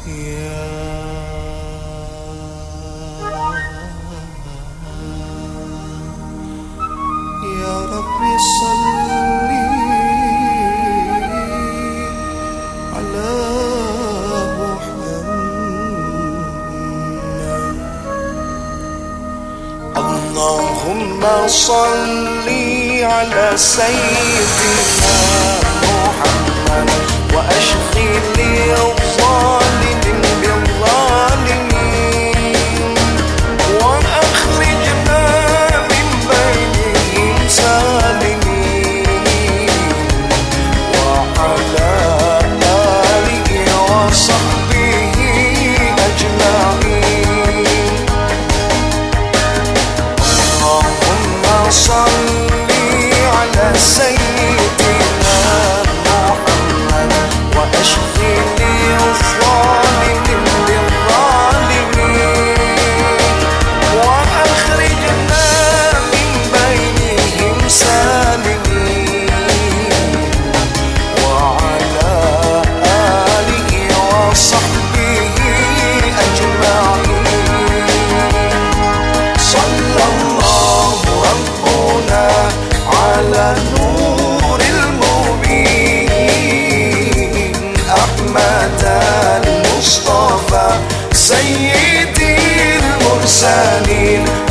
Ya Rabbi salli ala Muhammad. Allahumma salli ala sayyidina Muhammad wa ashghil al-zalimin bil-zalimin wa akhrijna min bainihim salimin wa ala alihi wa sahbihi ajma'in. Allahumma salli ala sayyidina Muhammad wa ashghil al-zalimin bil-zalimin wa akhrijna min bainihim salimin wa ala alihi wa sahbihi ajma'in. Sallallahu rabbuna ala nuril mubin Ahmad al-Mustafa sayyidil mursalin